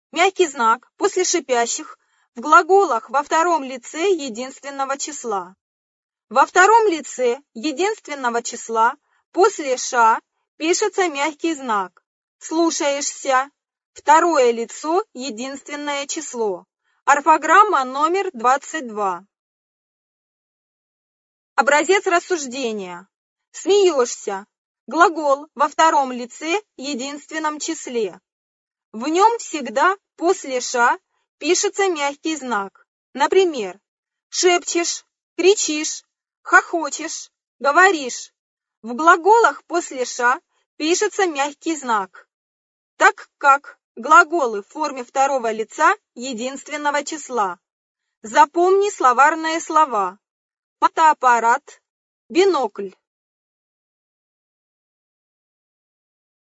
Мягкий знак после шипящих в глаголах во втором лице единственного числа. Во втором лице единственного числа после «ша» пишется мягкий знак. Слушаешься. Второе лицо единственное число. Орфограмма номер 22. Образец рассуждения. Смеешься. Глагол во втором лице единственном числе. В нем всегда после «ша» пишется мягкий знак. Например, шепчешь, кричишь, хохочешь, говоришь. В глаголах после «ша» пишется мягкий знак, так как глаголы в форме второго лица единственного числа. Запомни словарные слова: фотоаппарат, бинокль.